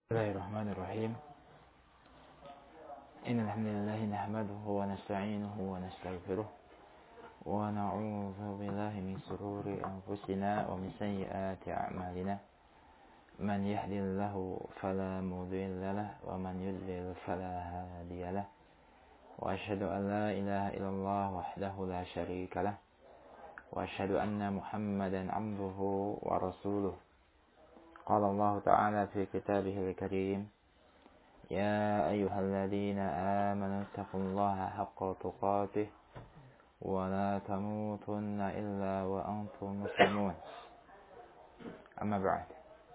Bismillahirrahmanirrahim. Innal hamdalillah nahmaduhu wa nasta'inuhu wa nastaghfiruh wa na'udzu billahi min shururi anfusina wa min sayyiati a'malina. Man yahdihillahu fala mudilla lahu wa man yudlil fala hadiya lahu. Wa asyhadu an la ilaha illallah wahdahu la syarika lah. Wa asyhadu anna Muhammadan 'abduhu wa rasuluh. Qala Allah Ta'ala fi kitabihil karim. يا أيها الذين آمنوا اتقوا الله حق تقاته ولا تموتن إلا وأنتم مسلمون أما بعد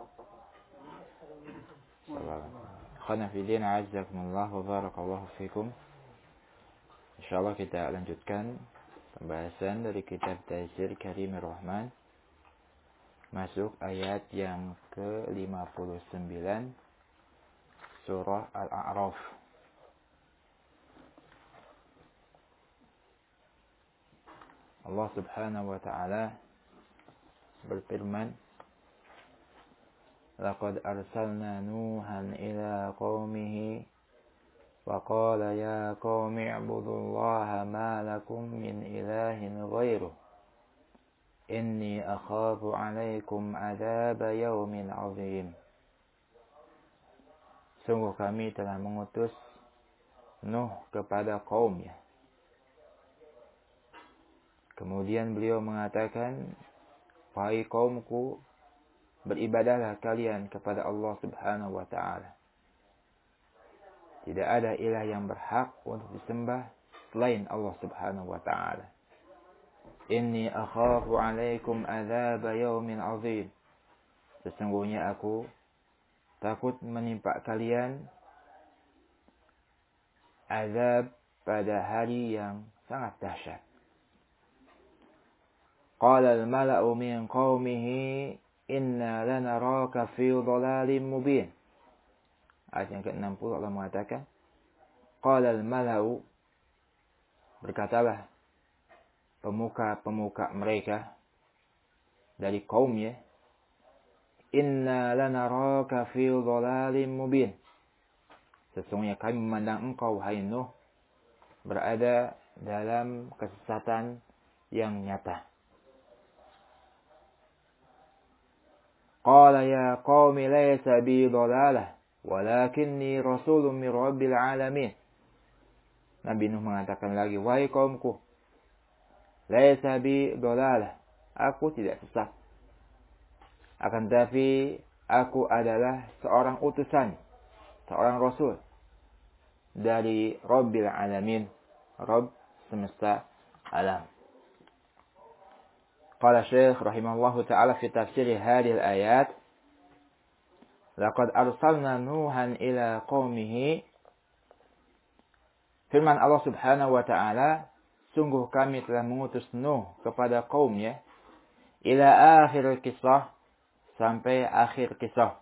Khana fi din a'azzakumullah wa barakallahu fikum. Insyaallah kita lanjutkan pembahasan dari kitab Taysir Karimir Rahman, masuk ayat yang ke-59 surah Al-A'raf. Allah Subhanahu wa ta'ala berfirman, laqad arsalna Nuhan ila qaumihi wa qala ya qaumi ibudullaha ma lakum min ilahin ghairuh inni akhafu 'alaikum 'adzaba yaumin 'adzim. Sungguh kami telah mengutus Nuh kepada kaumnya. Kemudian beliau mengatakan, wahai kaumku, beribadahlah kalian kepada Allah Subhanahu wa ta'ala. Tidak ada ilah yang berhak untuk disembah selain Allah Subhanahu wa ta'ala. Inni akhafu 'alaikum adzaba yaumin 'adzim. Sesungguhnya aku takut menimpa kalian azab pada hari yang sangat dahsyat. Qala al-mala'u min qaumihi inna lanaraka fi dhalalin mubin. Ayat yang ke-60 Allah mengatakan, qala al-mala'u, berkatalah pemuka-pemuka mereka dari kaumnya, inna lanaraka fi dhalalin mubin. Sesungguhnya kami memandang engkau, hai Nuh, berada dalam kesesatan yang nyata. Qala ya qaumi laysa bi dhalalah walakinni rasulun min rabbil alamin. Nabi Nuh mengatakan lagi, wahai kaumku, laysa bi dhalalah, aku tidak sesat. Akan tetapi aku adalah seorang utusan, seorang rasul dari Rabbil Alamin, Rabb semesta alam. Qala Syekh rahimahullahu ta'ala fi tafsir hadhihi al-ayat, laqad arsalna Nuhan ila qaumihi. Firman Allah Subhanahu wa ta'ala, sungguh kami telah mengutus Nuh kepada kaumnya, ila akhir kisah, sampai akhir kisah.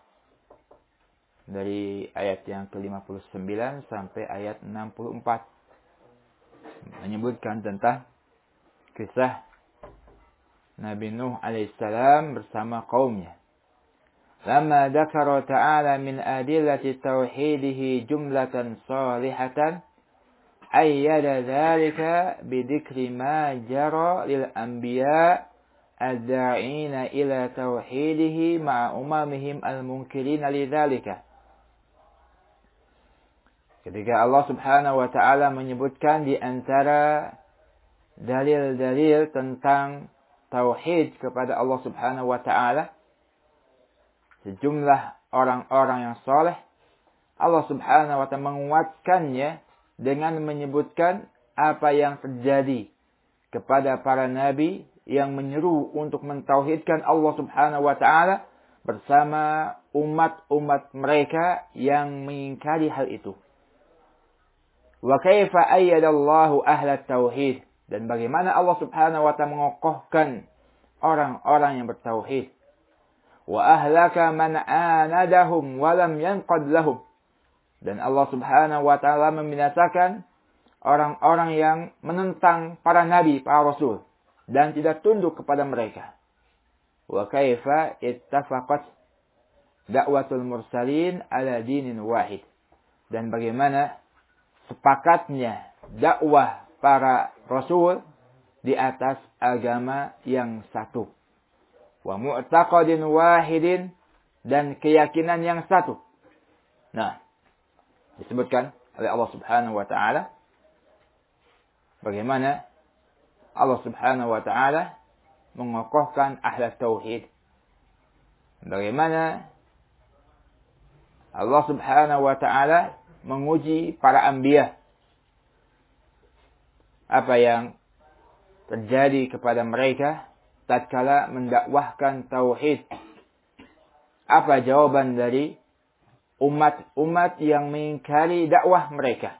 Dari ayat yang ke-59 sampai ayat 64. Menyebutkan tentang kisah Nabi Nuh alaihissalam bersama kaumnya. Lama dzakara ta'ala min adillati tauhidihi jumlatan salihatan ayyada dzalika bidikri ma jara lil anbiya' ad-da'ina ila tauhidihi ma'a umamihim al-munkirina lidzalika. Ketika Allah Subhanahu wa ta'ala menyebutkan di antara dalil-dalil tentang tauhid kepada Allah Subhanahu wa ta'ala, sejumlah orang-orang yang saleh, Allah Subhanahu wa ta'ala menguatkannya dengan menyebutkan apa yang terjadi kepada para nabi yang menyeru untuk mentauhidkan Allah Subhanahu wa ta'ala bersama umat-umat mereka yang mengingkari hal itu. Wa kaifa ayyadallahu ahla tauhid, dan bagaimana Allah Subhanahu wa ta'ala mengokohkan orang-orang yang bertauhid. Wa ahlaka man anadahum wa lam yanqad lahum, dan Allah Subhanahu wa ta'ala membinasakan orang-orang yang menentang para nabi, para rasul, dan tidak tunduk kepada mereka. Wa kaifa ittafaqat dakwatul mursalin ala dinin wahid. Dan bagaimana sepakatnya dakwah para rasul di atas agama yang satu. Wa mu'taqadin wahidin, dan keyakinan yang satu. Nah, disebutkan oleh Allah Subhanahu wa taala bagaimana Allah Subhanahu wa taala mengokohkan ahli tauhid. Bagaimana Allah Subhanahu wa taala menguji para anbiya. Apa yang terjadi kepada mereka tatkala mendakwahkan tauhid. Apa jawaban dari umat-umat yang mengingkari dakwah mereka.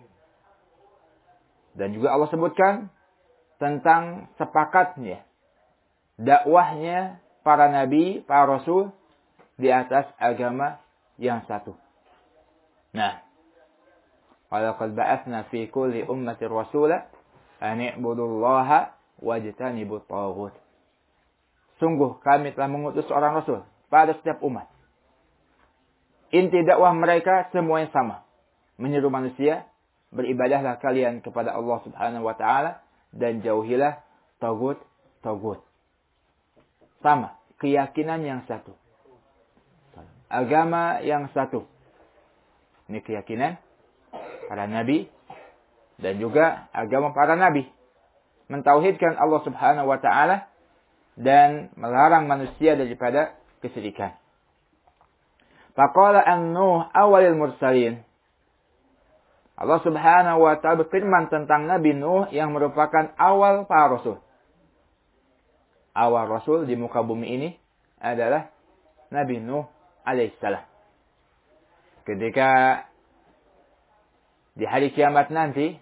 Dan juga Allah sebutkan tentang sepakatnya dakwahnya para nabi, para rasul di atas agama yang satu. Nah, walaqad ba'atsna fi kulli ummatin rasula an i'budullaha wajtanibut taghut. Sungguh kami telah mengutus seorang rasul pada setiap umat. Inti dakwah mereka semuanya sama. Menyeru manusia, beribadahlah kalian kepada Allah Subhanahu wa taala dan jauhilah tagut. Sama, keyakinan yang satu. Agama yang satu. Ini keyakinan para nabi dan juga agama para nabi. Mentauhidkan Allah Subhanahu wa taala dan melarang manusia daripada kesyirikan. Faqala an-Nuh awalil mursalin. Allah Subhanahu wa taala berfirman tentang Nabi Nuh yang merupakan awal para rasul. Awal rasul di muka bumi ini adalah Nabi Nuh alaihissalam. Ketika di hari kiamat nanti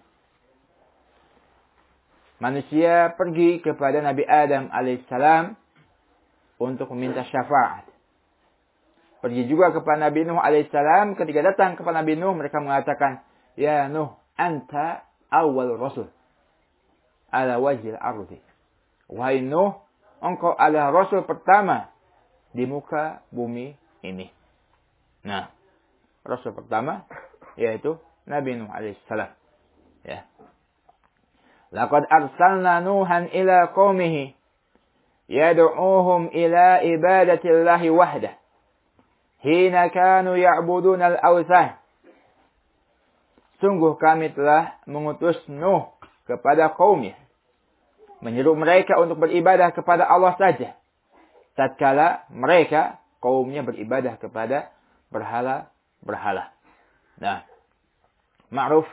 manusia pergi kepada Nabi Adam alaihissalam untuk meminta syafaat. Pergi juga kepada Nabi Nuh alaihissalam. Ketika datang kepada Nabi Nuh, mereka mengatakan, ya Nuh, anta awal rasul ala wajhil ardi. Wahai Nuh, engkau adalah rasul pertama di muka bumi ini. Nah, rasul pertama yaitu Nabi Nuh alaihissalam. Ya. Laqad arsalna Nuhan ila qaumihi yad'uuhum ila ibadatillahi wahdah. Hina kanu ya'budun al-awthan. Sungguh kami telah mengutus Nuh kepada kaumnya. Menyeru mereka untuk beribadah kepada Allah saja. Tatkala mereka, kaumnya beribadah kepada berhala-berhala. Nah, ma'ruf.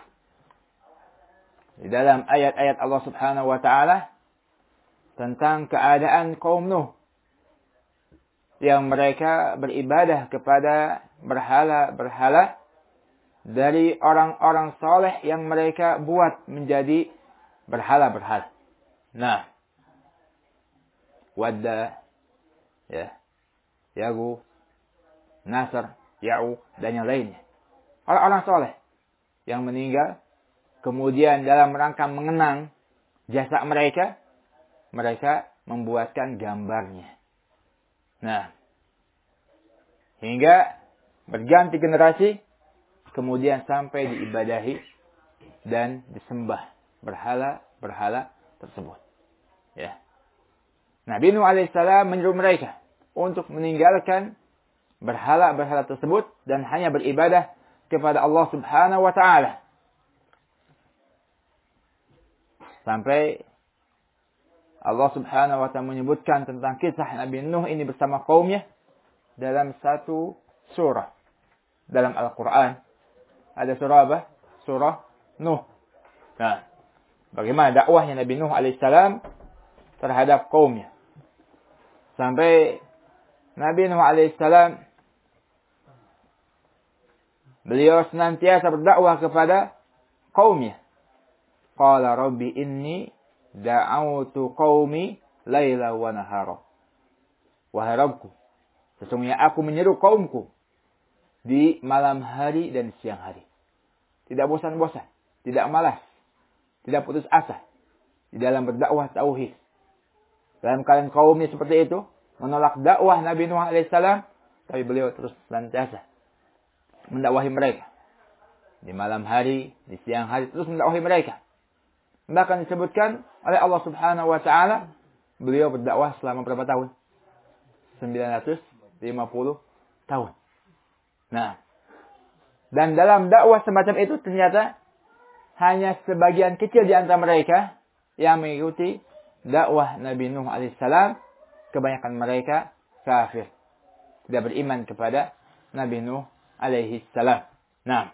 Di dalam ayat-ayat Allah Subhanahu wa ta'ala tentang keadaan kaum Nuh. Yang mereka beribadah kepada berhala-berhala dari orang-orang soleh yang mereka buat menjadi berhala-berhala. Nah, Wadda, ya, Yagu, Nasr, Ya'u, dan yang lainnya. Orang-orang soleh yang meninggal, kemudian dalam rangka mengenang jasa mereka, mereka membuatkan gambarnya. Nah, hingga berganti generasi, kemudian sampai diibadahi dan disembah berhala-berhala tersebut. Ya. Nabi Nuh alaihissalam menyuruh mereka untuk meninggalkan berhala-berhala tersebut dan hanya beribadah kepada Allah Subhanahu wa taala. Sampai Allah Subhanahu wa ta'ala menyebutkan tentang kisah Nabi Nuh ini bersama kaumnya dalam satu surah dalam Al-Quran. Ada surah apa? Surah Nuh. Nah, bagaimana dakwahnya Nabi Nuh alaihissalam terhadap kaumnya. Sampai Nabi Nuh alaihissalam beliau senantiasa berdakwah kepada kaumnya. Qala rabbi inni da'autu qaumi laila wa nahara. Wahai Rabbku, sesungguhnya aku menyeru kaumku di malam hari dan siang hari. Tidak bosan-bosan, tidak malas, tidak putus asa di dalam berdakwah tauhid. Dalam keadaan kaumnya seperti itu, menolak dakwah Nabi Nuh alaihissalam, tapi beliau terus senantiasa mendakwahi mereka. Di malam hari, di siang hari, terus mendakwahi mereka. Bahkan disebutkan oleh Allah Subhanahu wa Ta'ala, beliau berdakwah selama berapa tahun? 950 tahun. Nah, dan dalam dakwah semacam itu ternyata hanya sebagian kecil di antara mereka yang mengikuti dakwah Nabi Nuh alaihissalam. Kebanyakan mereka kafir, tidak beriman kepada Nabi Nuh alaihissalam. Nah,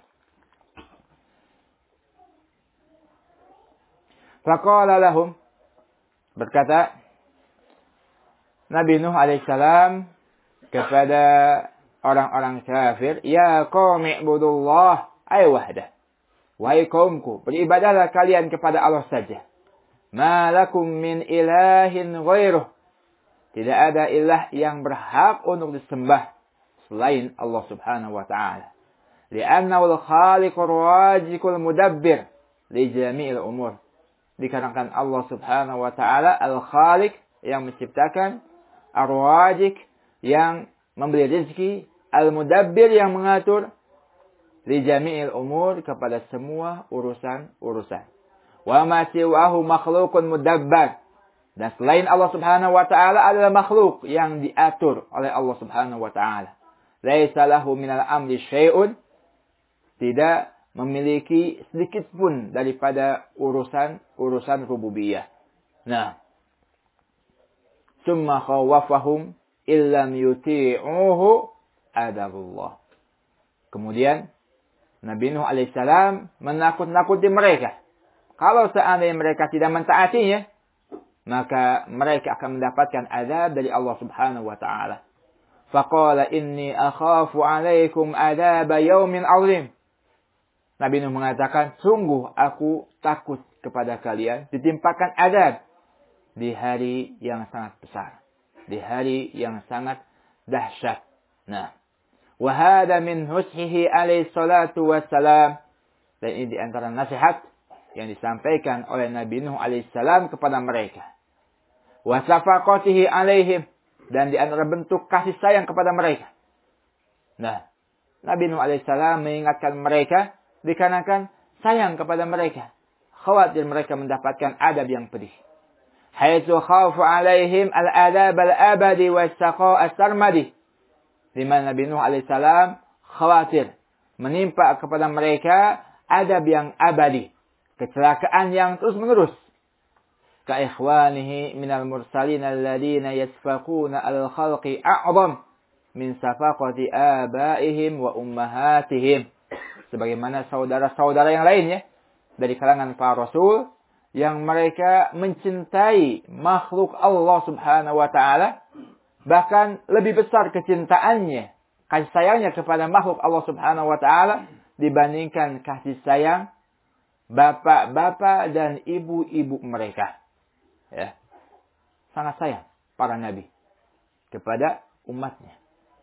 faqala lahum, berkata Nabi Nuh alaihissalam kepada orang-orang kafir, ya qaumi ibudullah ay wahdah. Wahai kaumku, beribadahlah kalian kepada Allah saja. Ma lakum min ilahin ghairuh. Tidak ada ilah yang berhak untuk disembah selain Allah Subhanahu wa Ta'ala. Li'annahu al-khaliqur rajikul mudabbir li jami'il umur. Dikarenakan Allah Subhanahu wa Ta'ala al-khaliq yang menciptakan, ar-rajik yang memberi rezeki, al-mudabbir yang mengatur, li jami'il umur kepada semua urusan-urusan. Wa ma siwahu makhluqun mudabbar. Dan selain Allah Subhanahu wa Ta'ala adalah makhluk yang diatur oleh Allah Subhanahu wa Ta'ala. Laisa lahu minal amri syai'un. Tidak memiliki sedikit pun daripada urusan rububiyah. Nah, summa khawwafahum illam yuti'uhu adabullah. Kemudian Nabi Nuh alaihissalam menakut-nakuti mereka. Kalau seandainya mereka tidak mentaatinya, maka mereka akan mendapatkan azab dari Allah Subhanahu wa Ta'ala. Faqala inni akhafu alaikum adaba yaumin azim. Nabi Nuh mengatakan, sungguh aku takut kepada kalian ditimpakan azab di hari yang sangat besar, di hari yang sangat dahsyat. Nah, wa hada min hushihi alaihi salatu wassalam. Dan ini di antara nasihat yang disampaikan oleh Nabi Nuh alaihissalam kepada mereka. Wa safaqatihi alaihim, dan di antara bentuk kasih sayang kepada mereka. Nah, Nabi Nuh alaihissalam mengingatkan mereka dikarenakan sayang kepada mereka, khawatir mereka mendapatkan adab yang pedih. Haitsu khafu alaihim al-adab al-abadi was-saqa as-sarmadi. Di mana Nabi Nuh alaihissalam khawatir menimpa kepada mereka adab yang abadi, kecelakaan yang terus menerus. Ka ikhwanihi minal mursalin alladhina yasfaquna al-khalqi a'zam min safaqati abaihim wa ummahatihim. Sebagaimana saudara-saudara yang lainnya dari kalangan para rasul yang mereka mencintai makhluk Allah Subhanahu wa Ta'ala, bahkan lebih besar kecintaannya, kasih sayangnya kepada makhluk Allah Subhanahu wa Ta'ala dibandingkan kasih sayang bapak-bapak dan ibu-ibu mereka. Ya. Sangat sayang para nabi kepada umatnya.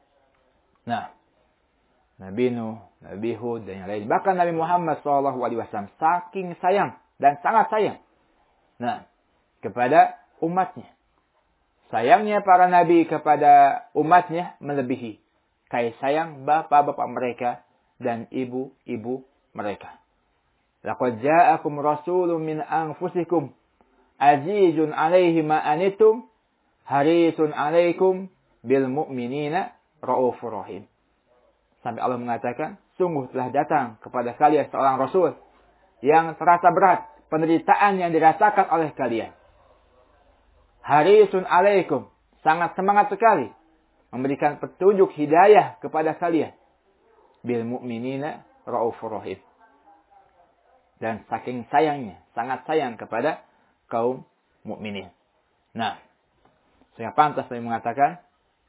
Nah, Nabi Nuh, Nabi Hud dan yang lain, bahkan Nabi Muhammad SAW saking sayang dan sangat sayang. Nah, kepada umatnya. Sayangnya para nabi kepada umatnya melebihi kasih sayang bapak-bapak mereka dan ibu-ibu mereka. Laqad ja'akum rasulun min anfusikum azizun 'alaihi ma anittum harisun 'alaikum bil mu'minina raufur rahim. Sampai Allah mengatakan, sungguh telah datang kepada kalian seorang rasul yang terasa berat penderitaan yang dirasakan oleh kalian. Harisun 'alaikum, sangat semangat sekali memberikan petunjuk hidayah kepada kalian. Bil mu'minina raufur rahim. Dan saking sayangnya, sangat sayang kepada kaum mukminin. Nah, saya pantas saya mengatakan,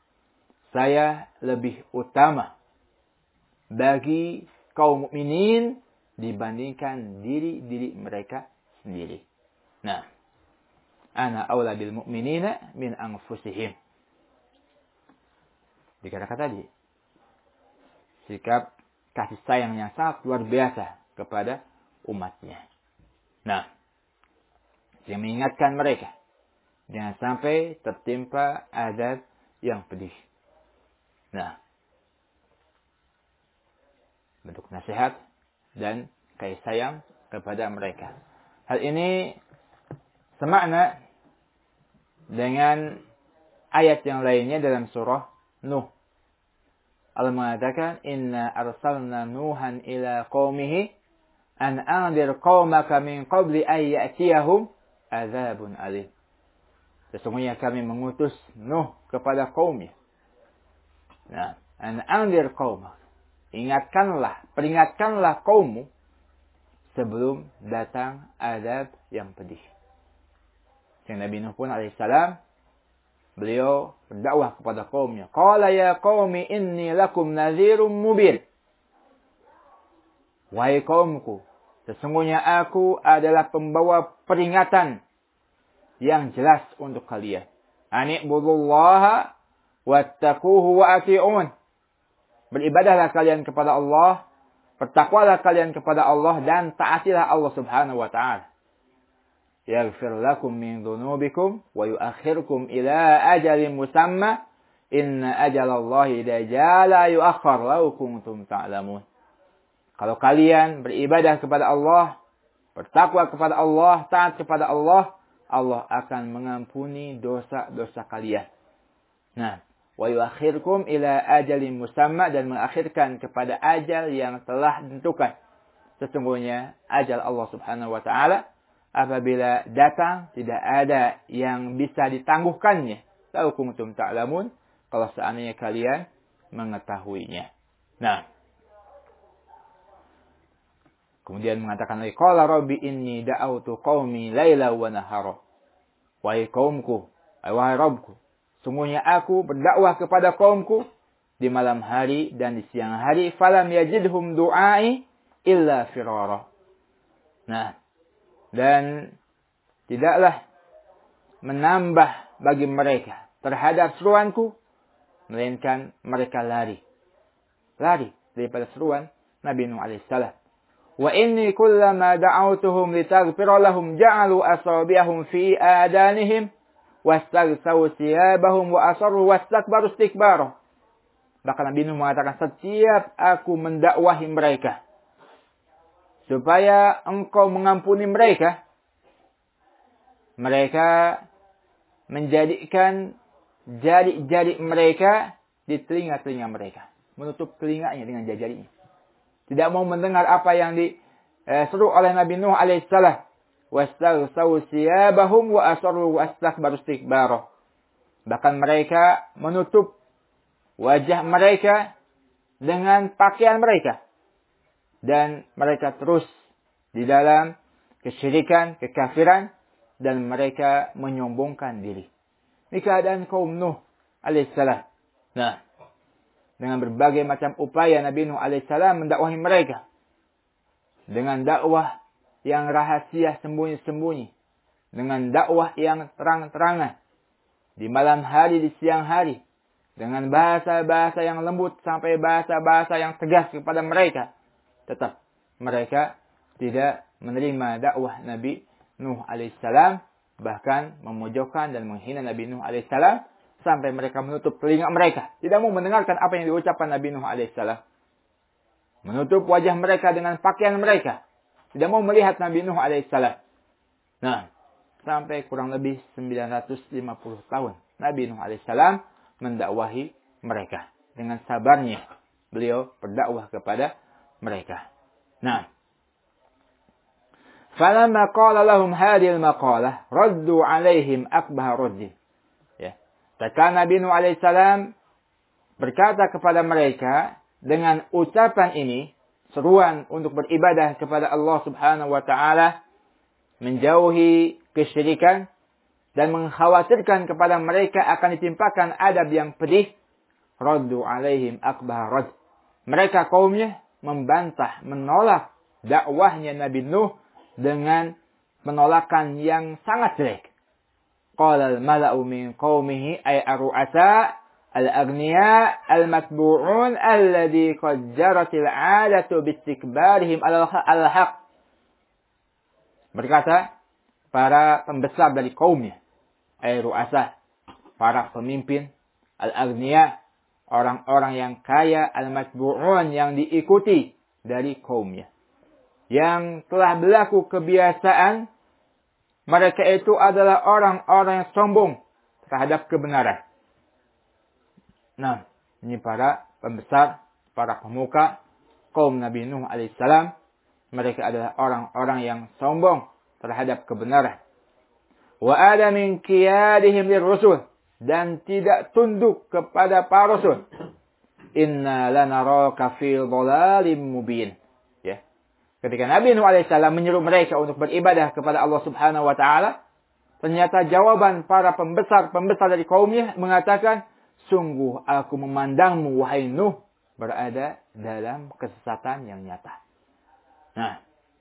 saya lebih utama bagi kaum mukminin dibandingkan diri mereka sendiri. Nah, ana aula bil mu'minina min anfusihim. Dikatakan tadi, sikap kasih sayang yang sangat luar biasa kepada umatnya. Nah, yang mengingatkan mereka jangan sampai tertimpa azab yang pedih. Nah, bentuk nasihat dan kasih sayang kepada mereka. Hal ini semakna dengan ayat yang lainnya dalam surah Nuh. Allah mengatakan, Inna arsalna Nuhan ila qawmihi an anzir qawmaka min qabli an ya'tiyahum azabun alim. Sesungguhnya kami mengutus Nuh kepada kaumnya. Nah, an anzir qawmak. Peringatkanlah kaummu sebelum datang azab yang pedih. Yang Nabi Nuh pun alaihissalam, beliau berdakwah kepada kaumnya. Qala ya qaumi inni lakum nadhirum mubin. Wahai kaumku, sesungguhnya aku adalah pembawa peringatan yang jelas untuk kalian. Ani'budullaha wattaquhu wa ati'un. Beribadahlah kalian kepada Allah, bertakwalah kalian kepada Allah, dan taatilah Allah subhanahu wa ta'ala. Yaghfir lakum min dhunubikum wa yuakhirkum ila ajalin musamma. Inna ajalallahi idza jala yuakhkhar law kuntum ta'lamun. Kalau kalian beribadah kepada Allah, bertakwa kepada Allah, taat kepada Allah, Allah akan mengampuni dosa-dosa kalian. Nah, wa yuakhirkum ila ajalin musamma, dan mengakhirkan kepada ajal yang telah ditentukan. Sesungguhnya ajal Allah subhanahu wa ta'ala apabila datang tidak ada yang bisa ditangguhkannya. Lau kuntum ta'lamun, kalau seandainya kalian mengetahuinya. Nah, kemudian mengatakan lagi, qala rabbi inni da'autu qaumi laila wa nahara. Wahai kaumku, wahai Rabbku, sungguhnya aku berdakwah kepada kaumku di malam hari dan di siang hari. Falam yajidhum du'ai illa firara. Nah, dan tidaklah menambah bagi mereka terhadap seruanku, melainkan mereka lari. Lari daripada seruan Nabi Nuh alaihissalam. Wa inni kullama da'autuhum litaghfira lahum ja'alu asabi'ahum fi adanihim wastagsaw siyabahum wa asarru wastakbaru istikbara. Bahkan Nabi Nuh mengatakan, setiap aku mendakwahi mereka supaya engkau mengampuni mereka, mereka menjadikan jari-jari mereka di telinga-telinga mereka, menutup telinganya dengan jari-jarinya. Tidak mau mendengar apa yang diseru oleh Nabi Nuh alaihissalam. Wastagsaw siyabahum wa asarru wastakbaru istikbara. Bahkan mereka menutup wajah mereka dengan pakaian mereka. Dan mereka terus di dalam kesyirikan, kekafiran, dan mereka menyombongkan diri. Ini keadaan kaum Nuh alaihissalam. Nah, dengan berbagai macam upaya Nabi Nuh alaihissalam mendakwahi mereka. Dengan dakwah yang rahasia sembunyi-sembunyi. Dengan dakwah yang terang-terangan. Di malam hari, di siang hari. Dengan bahasa-bahasa yang lembut sampai bahasa-bahasa yang tegas kepada mereka. Tetap mereka tidak menerima dakwah Nabi Nuh alaihissalam. Bahkan memojokkan dan menghina Nabi Nuh alaihissalam. Sampai mereka menutup telinga mereka. Tidak mau mendengarkan apa yang diucapkan Nabi Nuh alaihissalam. Menutup wajah mereka dengan pakaian mereka. Tidak mau melihat Nabi Nuh alaihissalam. Nah, sampai kurang lebih 950 tahun. Nabi Nuh alaihissalam mendakwahi mereka. Dengan sabarnya beliau berdakwah kepada mereka. Nah, falamma qala lahum hadhihi al-maqalah raddu alaihim akbah raddi. Tatkala Nabi Nuh alaihissalam berkata kepada mereka dengan ucapan ini, seruan untuk beribadah kepada Allah subhanahu wa ta'ala, menjauhi kesyirikan, dan mengkhawatirkan kepada mereka akan ditimpakan adab yang pedih, raddu alaihim akbah radd. Mereka kaumnya membantah, menolak dakwahnya Nabi Nuh dengan penolakan yang sangat jelek. Qala al-mala'u min qawmihi ay ar-ru'asa al-aghniya al-matbu'un alladhi qad jaratil 'adatu bistikbarihim al-haq. Berkata para pembesar dari kaumnya, ay ru'asa, para pemimpin, al-aghniya, orang-orang yang kaya, al-matbu'un, yang diikuti dari kaumnya. Yang telah berlaku kebiasaan, mereka itu adalah orang-orang yang sombong terhadap kebenaran. Nah, ini para pembesar, para pemuka kaum Nabi Nuh alaihissalam. Mereka adalah orang-orang yang sombong terhadap kebenaran. Wa ada min qiyadihim lirrusul, dan tidak tunduk kepada para rasul. Inna lanaraka fi dhalalim mubin. Ya. Ketika Nabi Nuh alaihissalam menyeru mereka untuk beribadah kepada Allah Subhanahu wa taala, ternyata jawaban para pembesar dari kaumnya mengatakan, sungguh aku memandangmu wahai Nuh berada dalam kesesatan yang nyata. Nah,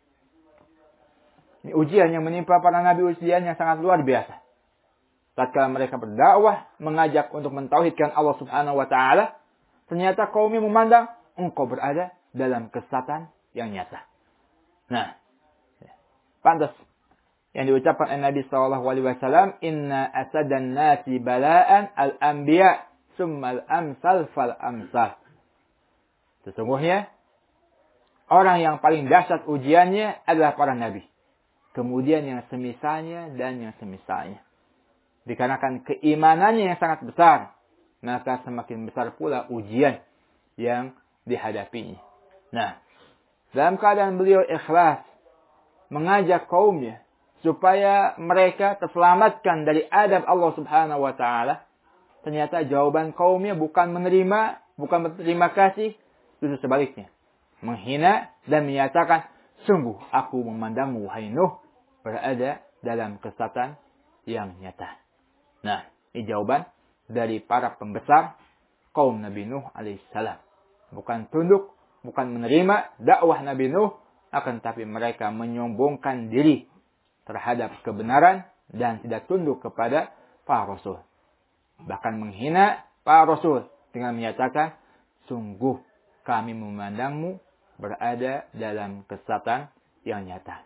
ini ujian yang menimpa para nabi, ujian yang sangat luar biasa. Tatkala mereka berdakwah, mengajak untuk mentauhidkan Allah Subhanahu wa taala, ternyata kaumnya memandang engkau berada dalam kesesatan yang nyata. Nah, pantas yang diucapkan oleh Nabi sallallahu alaihi wasallam, inna asadan nasi bala'an al-anbiya summa al-amsal fal amsal. Sesungguhnya orang yang paling dahsyat ujiannya adalah para nabi. Kemudian yang semisalnya dan yang semisalnya. Dikarenakan keimanannya yang sangat besar, maka semakin besar pula ujian yang dihadapinya. Nah, dalam keadaan beliau ikhlas mengajak kaumnya supaya mereka terselamatkan dari adab Allah Subhanahu wa taala, ternyata jawaban kaumnya bukan menerima, bukan berterima kasih, justru sebaliknya. Menghina dan menyatakan, sungguh aku memandangmu wahai Nuh berada dalam kesesatan yang nyata. Nah, ini jawaban dari para pembesar kaum Nabi Nuh alaihissalam. Bukan tunduk, bukan menerima dakwah Nabi Nuh, akan tapi mereka menyombongkan diri terhadap kebenaran dan tidak tunduk kepada para rasul. Bahkan menghina para rasul dengan menyatakan, sungguh kami memandangmu berada dalam kesesatan yang nyata.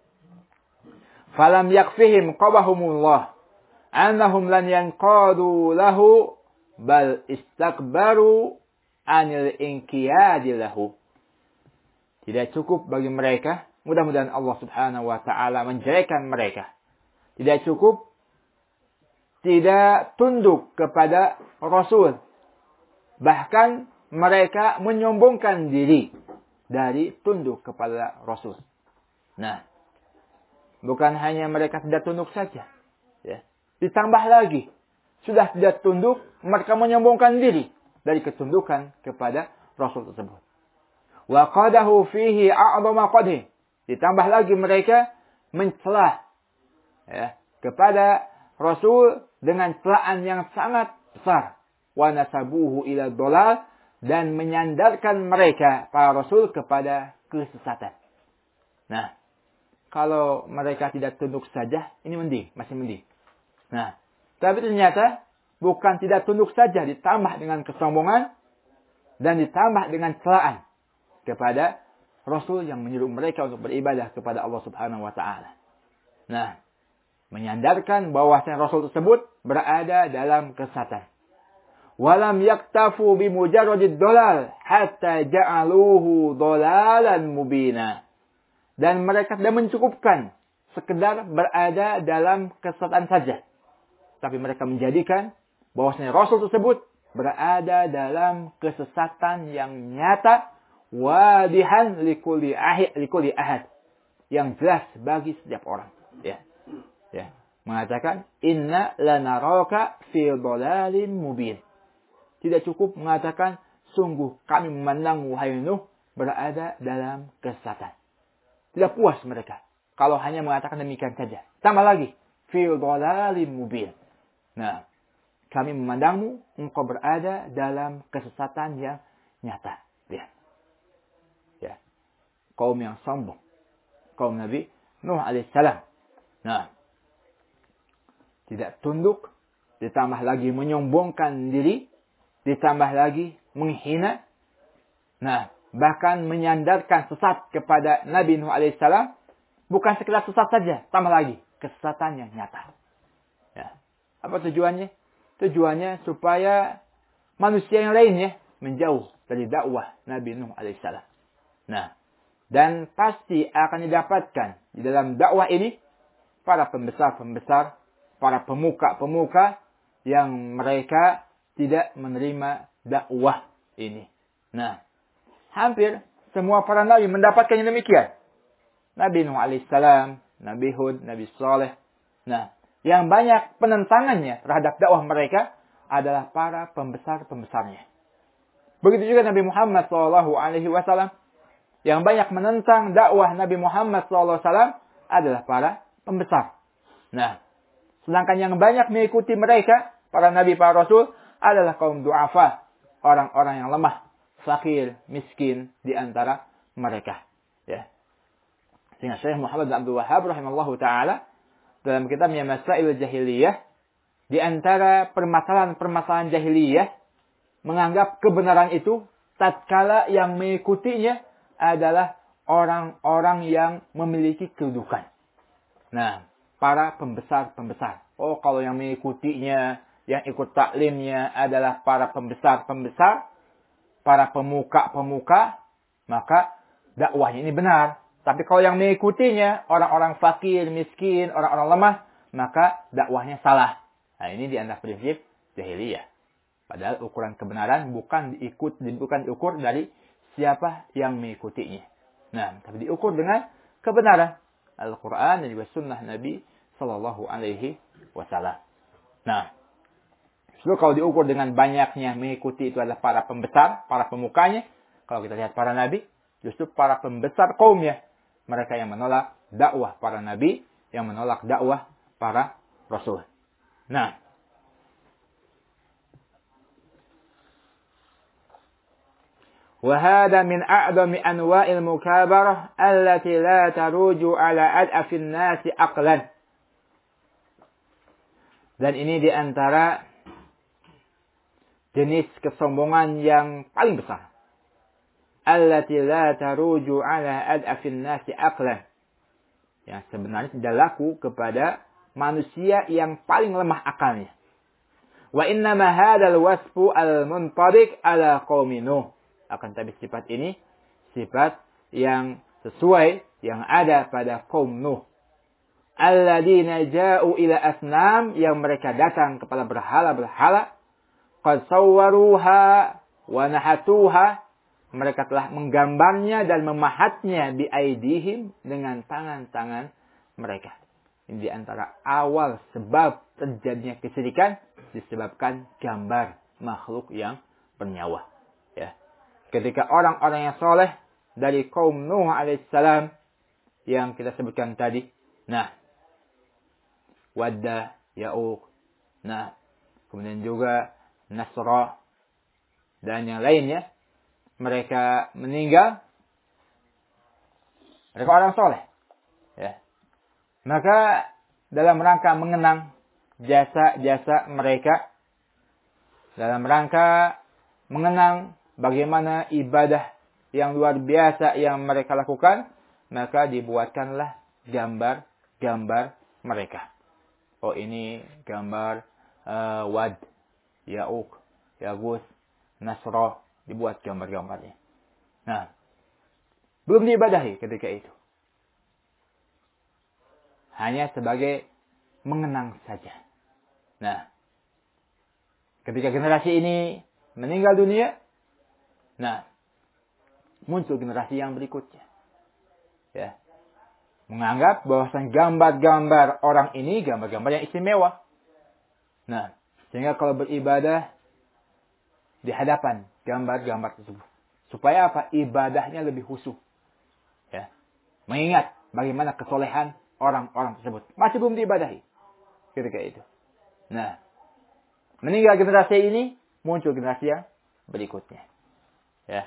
Falam yakfihim qabahumullah annahum lan yanqadu lahu bal istakbaru anil inqiyadi lahu. Tidak cukup bagi mereka, mudah-mudahan Allah Subhanahu wa taala menjelekan mereka. Tidak cukup tidak tunduk kepada Rasul. Bahkan mereka menyombongkan diri dari tunduk kepada Rasul. Nah, bukan hanya mereka tidak tunduk saja. Ya. Ditambah lagi, sudah tidak tunduk, mereka menyombongkan diri dari ketundukan kepada Rasul tersebut. Wa qadahu fihi a'dhama qadhi. Ditambah lagi mereka mencela kepada Rasul dengan celaan yang sangat besar. Wa nasabuhu ila dhalal, dan menyandarkan mereka para Rasul kepada kesesatan. Nah, kalau mereka tidak tunduk saja, ini mending, masih mending. Nah, tapi ternyata bukan tidak tunduk saja, ditambah dengan kesombongan dan ditambah dengan celaan kepada Rasul yang menyuruh mereka untuk beribadah kepada Allah Subhanahu wa taala. Nah, menyandarkan bahwasanya Rasul tersebut berada dalam kesesatan. Walam yaktafu bimujarradid dolal hatta ja'aluhu dolalan mubina. Dan mereka tidak mencukupkan sekedar berada dalam kesesatan saja. Tapi mereka menjadikan bahwasanya Rasul tersebut berada dalam kesesatan yang nyata, wadihan likulli ahad, yang jelas bagi setiap orang. Ya. Mengatakan inna lanaraka fi dhalalin mubin. Tidak cukup mengatakan sungguh kami memandang wahai Nuh berada dalam kesesatan. Tidak puas mereka kalau hanya mengatakan demikian saja. Tambah lagi, fi dhalalin mubin. Nah, kami memandangmu engkau berada dalam kesesatan yang nyata. Ya. Kaum yang sombong. Kaum Nabi Nuh alaihissalam. Nah, tidak tunduk, ditambah lagi menyombongkan diri, ditambah lagi menghina. Nah, bahkan menyandarkan sesat kepada Nabi Nuh alaihissalam. Bukan sekedar sesat saja, tambah lagi kesesatan yang nyata. Ya. Apa tujuannya? Tujuannya supaya manusia yang lainnya menjauh dari dakwah Nabi Nuh alaihissalam. Nah, dan pasti akan didapatkan di dalam dakwah ini para pembesar-pembesar, para pemuka-pemuka yang mereka tidak menerima dakwah ini. Nah, hampir semua para nabi mendapatkan yang demikian. Nabi Nuh alaihissalam, Nabi Hud, Nabi Saleh. Nah, yang banyak penentangannya terhadap dakwah mereka adalah para pembesar-pembesarnya. Begitu juga Nabi Muhammad SAW. Yang banyak menentang dakwah Nabi Muhammad SAW adalah para pembesar. Nah, sedangkan yang banyak mengikuti mereka, para nabi, para rasul, adalah kaum du'afa. Orang-orang yang lemah, fakir, miskin di antara mereka. Ya. Sehingga Syekh Muhammad bin Abdul Wahhab rahimallahu ta'ala dalam kitabnya Masail Jahiliyah, di antara permasalahan-permasalahan jahiliyah, menganggap kebenaran itu tatkala yang mengikutinya adalah orang-orang yang memiliki kedudukan. Nah, para pembesar-pembesar. Oh, kalau yang mengikutinya, yang ikut taklimnya adalah para pembesar-pembesar, para pemuka-pemuka, maka dakwahnya ini benar. Tapi kalau yang mengikutinya orang-orang fakir, miskin, orang-orang lemah, maka dakwahnya salah. Nah, ini diantara prinsip jahiliyah. Padahal ukuran kebenaran bukan diukur dari siapa yang mengikutinya. Nah, tapi diukur dengan kebenaran Al-Quran dan juga Sunnah Nabi Sallallahu Alaihi Wasallam. Nah, justru kalau diukur dengan banyaknya mengikuti itu adalah para pembesar, para pemukanya. Kalau kita lihat para nabi, justru para pembesar kaumnya, mereka yang menolak dakwah para nabi, yang menolak dakwah para rasul. Nah, وهذا من أعظم أنواع المكابرة التي لا تروج على أضعف الناس عقلا. Dan ini di antara jenis kesombongan yang paling besar. Allati la taruju ala ad'afin nasi aqlan. Yang sebenarnya tidak laku kepada manusia yang paling lemah akalnya. Wa innama hadzal wasfu al-muntabiq ala qaumi Nuh. Akan tapi sifat ini sifat yang sesuai yang ada pada kaum Nuh. Alladzina ja'u ila asnam, yang mereka datang kepada berhala-berhala. Qad sawwaruha wa nahatuha, mereka telah menggambarnya dan memahatnya bi aidihim, dengan tangan-tangan mereka. Ini di antara awal sebab terjadinya kesyirikan disebabkan gambar makhluk yang bernyawa. Ya. Ketika orang-orang yang soleh dari kaum Nuh alaihissalam yang kita sebutkan tadi, nah, Wadda, Ya'uq, nah, kemudian juga Nasra dan yang lainnya, mereka meninggal, mereka orang soleh, ya. Maka dalam rangka mengenang jasa-jasa mereka, dalam rangka mengenang bagaimana ibadah yang luar biasa yang mereka lakukan, maka dibuatkanlah gambar-gambar mereka. Oh, ini gambar Wad, Ya'uq, Yagus, Nasra, dibuat gambar-gambarnya. Nah, belum diibadahi ketika itu. Hanya sebagai mengenang saja. Nah, ketika generasi ini meninggal dunia, nah, muncul generasi yang berikutnya. Ya. Menganggap bahwasan gambar-gambar orang ini gambar-gambar yang istimewa. Nah, sehingga kalau beribadah di hadapan gambar-gambar tersebut, supaya apa? Ibadahnya lebih khusyuk. Ya. Mengingat bagaimana kesolehan orang-orang tersebut. Masih belum diibadahi ketika itu. Nah, meninggal generasi ini, muncul generasi yang berikutnya. Ya.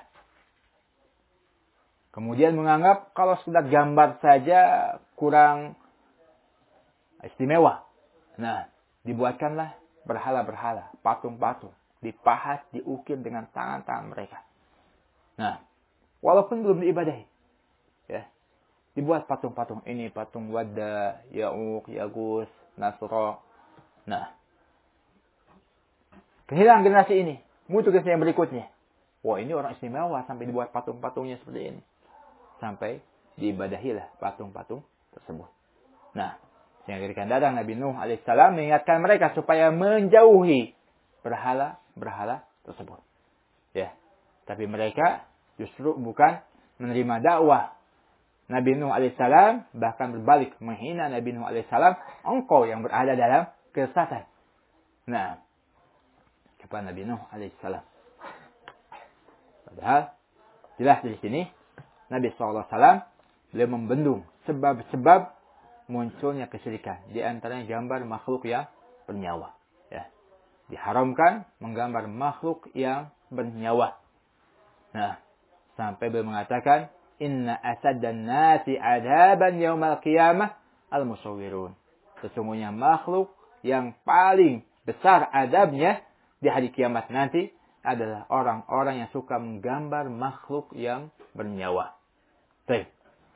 Kemudian menganggap kalau sekedar gambar saja kurang istimewa. Nah, dibuatkanlah berhala-berhala, patung-patung, dipahat, diukir dengan tangan-tangan mereka. Nah, walaupun belum diibadahi, ya, dibuat patung-patung ini, patung Wadda, Ya'uq, Yagus, Nasra. Nah, kehilangan generasi ini, muncul generasi yang berikutnya. Wah, ini orang istimewa sampai dibuat patung-patungnya seperti ini. sampai diibadahilah patung-patung tersebut. Nah, sehingga kadang Nabi Nuh alaihissalam mengingatkan mereka supaya menjauhi berhala-berhala tersebut. Ya, tapi mereka justru bukan menerima dakwah Nabi Nuh alaihissalam, bahkan berbalik menghina Nabi Nuh alaihissalam, engkau yang berada dalam kesesatan. Nah, kepada Nabi Nuh alaihissalam. Padahal jelas di sini Nabi SAW beliau membendung sebab-sebab munculnya kesyirikan. Di antaranya gambar makhluk yang bernyawa. Ya. Diharamkan menggambar makhluk yang bernyawa. Nah, sampai beliau mengatakan, Inna asaddan nasi adaban yaumal qiyamah al-musawwirun. Sesungguhnya makhluk yang paling besar adabnya di hari kiamat nanti adalah orang-orang yang suka menggambar makhluk yang bernyawa. Baik.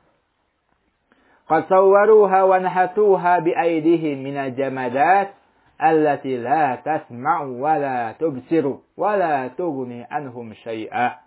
Qad sawwaruha wa nahatuha bi aydihim minal jamadat allati la tasma'u wa la tubsiru wa la tughni anhum syai'a.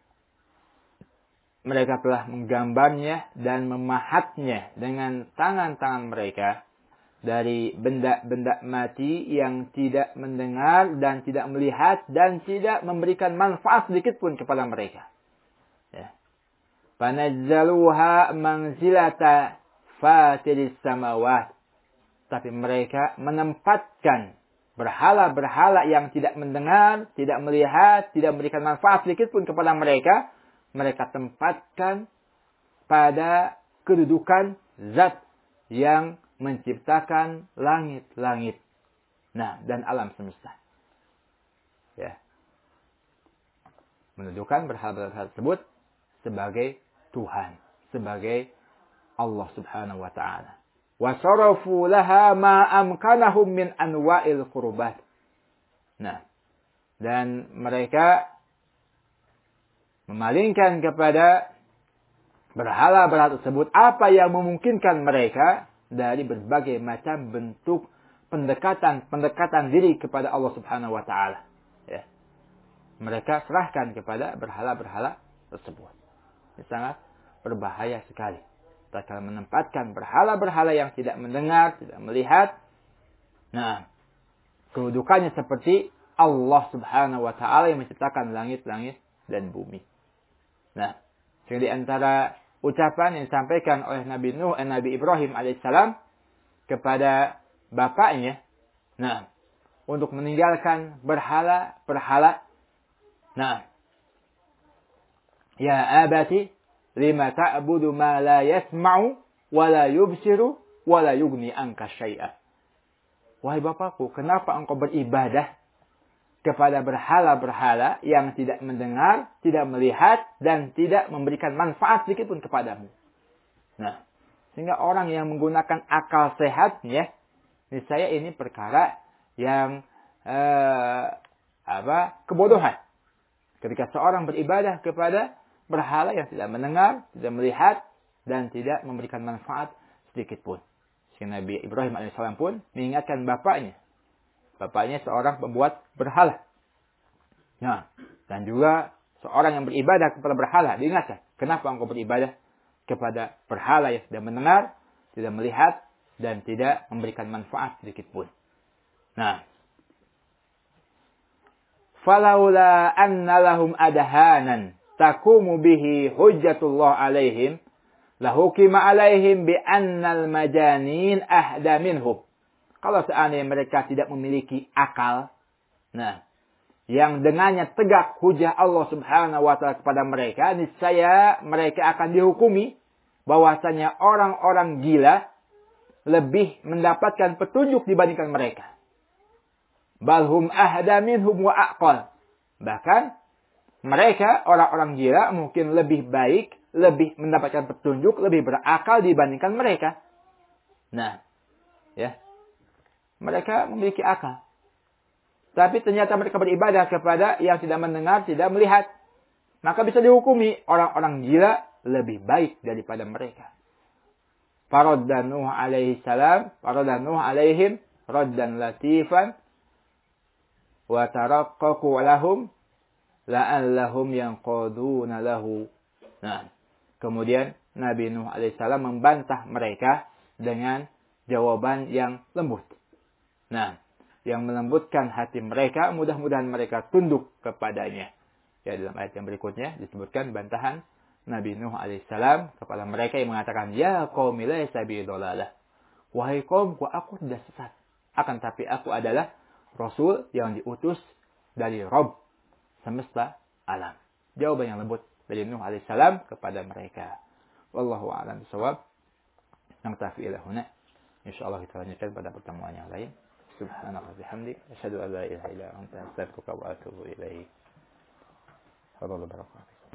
Mereka telah menggambarnya dan memahatnya dengan tangan-tangan mereka dari benda-benda mati yang tidak mendengar dan tidak melihat dan tidak memberikan manfaat sedikit pun kepada mereka. Ya. Panazzaluha manzilata fatiris samawat. Tapi mereka menempatkan berhala-berhala yang tidak mendengar, tidak melihat, tidak memberikan manfaat sedikit pun kepada mereka. Mereka tempatkan pada kedudukan zat yang menciptakan langit-langit. Nah, dan alam semesta. Ya. Mendudukan berhala-berhala tersebut sebagai Tuhan. Sebagai Allah subhanahu wa ta'ala. Wa sarafu laha ma amkanahum min anwa'il qurbat. Nah, dan mereka memalingkan kepada berhala-berhala tersebut apa yang memungkinkan mereka dari berbagai macam bentuk pendekatan diri kepada Allah Subhanahu wa taala. Ya. Mereka serahkan kepada berhala-berhala tersebut. Ini sangat berbahaya sekali. Kalau menempatkan berhala-berhala yang tidak mendengar, tidak melihat, nah, kedudukannya seperti Allah Subhanahu wa taala yang menciptakan langit-langit dan bumi. Nah, di antara ucapan yang disampaikan oleh Nabi Ibrahim alaihissalam kepada bapaknya, nah, untuk meninggalkan berhala-berhala. Nah, ya abati, lima ta'budu ma la yasma'u wa la yubsiru wa la yughni anka syai'a. Wahai bapakku, kenapa engkau beribadah kepada berhala-berhala yang tidak mendengar, tidak melihat, dan tidak memberikan manfaat sedikit pun kepadamu. Nah, sehingga orang yang menggunakan akal sehatnya, niscaya ini perkara yang kebodohan. Ketika seorang beribadah kepada berhala yang tidak mendengar, tidak melihat, dan tidak memberikan manfaat sedikit pun. Sehingga Nabi Ibrahim AS pun mengingatkan bapaknya. Bapaknya seorang pembuat berhala. Nah, dan juga seorang yang beribadah kepada berhala. Diingatkan, kenapa engkau beribadah kepada berhala yang tidak mendengar, tidak melihat, dan tidak memberikan manfaat sedikit pun. Nah, falaula anna lahum adhanan takumu bihi hujjatullah alaihim lahukima alaihim bi annal majanin ahda minhum. Kalau seandainya mereka tidak memiliki akal, nah, yang dengannya tegak hujah Allah Subhanahu wa taala kepada mereka, niscaya mereka akan dihukumi bahwasanya orang-orang gila lebih mendapatkan petunjuk dibandingkan mereka. Balhum ahda minhum wa aqal. Bahkan mereka orang-orang gila mungkin lebih baik, lebih mendapatkan petunjuk, lebih berakal dibandingkan mereka. Nah, ya. Mereka memiliki akal. Tapi ternyata mereka beribadah kepada yang tidak mendengar, tidak melihat. Maka bisa dihukumi orang-orang gila lebih baik daripada mereka. Faradda Nuh alaihi salam, faradda Nuh alaihim raddan latifan wa taraqqaqu lahum la'allahum yanqaduna lahu. Nah, Kemudian Nabi Nuh alaihissalam membantah mereka dengan jawaban yang lembut. Nah, yang melembutkan hati mereka, mudah-mudahan mereka tunduk kepadanya. Ya, dalam ayat yang berikutnya disebutkan bantahan Nabi Nuh alaihissalam kepada mereka yang mengatakan, Ya qaumi laysa bi dhalalah. Wahai kaumku, aku tidak sesat. Akan tapi aku adalah Rasul yang diutus dari Rabb semesta alam. Jawaban yang lembut dari Nuh alaihissalam kepada mereka. Wallahu a'lam bishawab. Naktafi ila huna. Insyaallah kita lanjutkan pada pertemuan yang lain. Subhanallah bihamdik. Asyhadu an la ilaha illa anta astaghfiruka wa atubu ilaik. Wallahu barakatuh.